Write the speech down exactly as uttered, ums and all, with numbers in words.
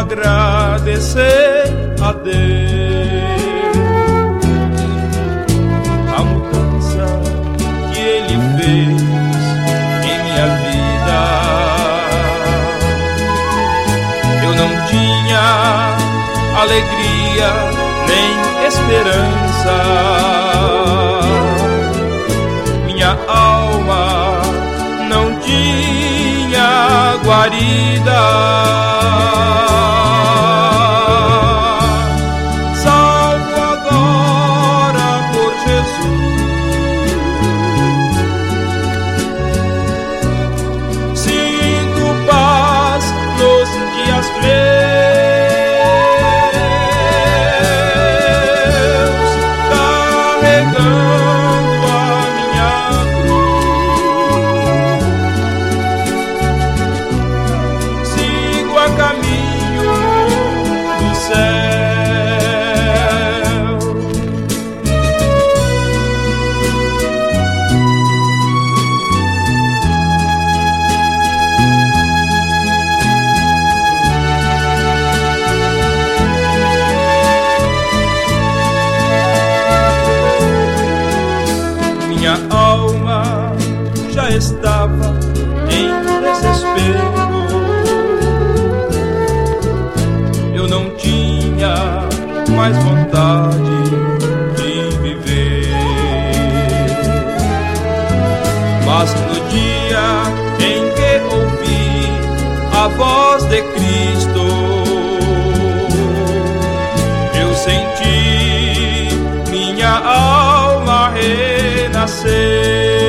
agradecer a Deus a mudança que Ele fez em minha vida. Eu não tinha alegria nem esperança, minha alma não tinha guarida. Salvo agora por Jesus, sinto paz nos dias meus, carregando a minha cruz, sigo a caminho do céu. Minha alma já estava em desespero, eu não tinha mais vontade de viver. Mas no dia em que ouvi a voz de Cristo, eu senti minha alma renascer.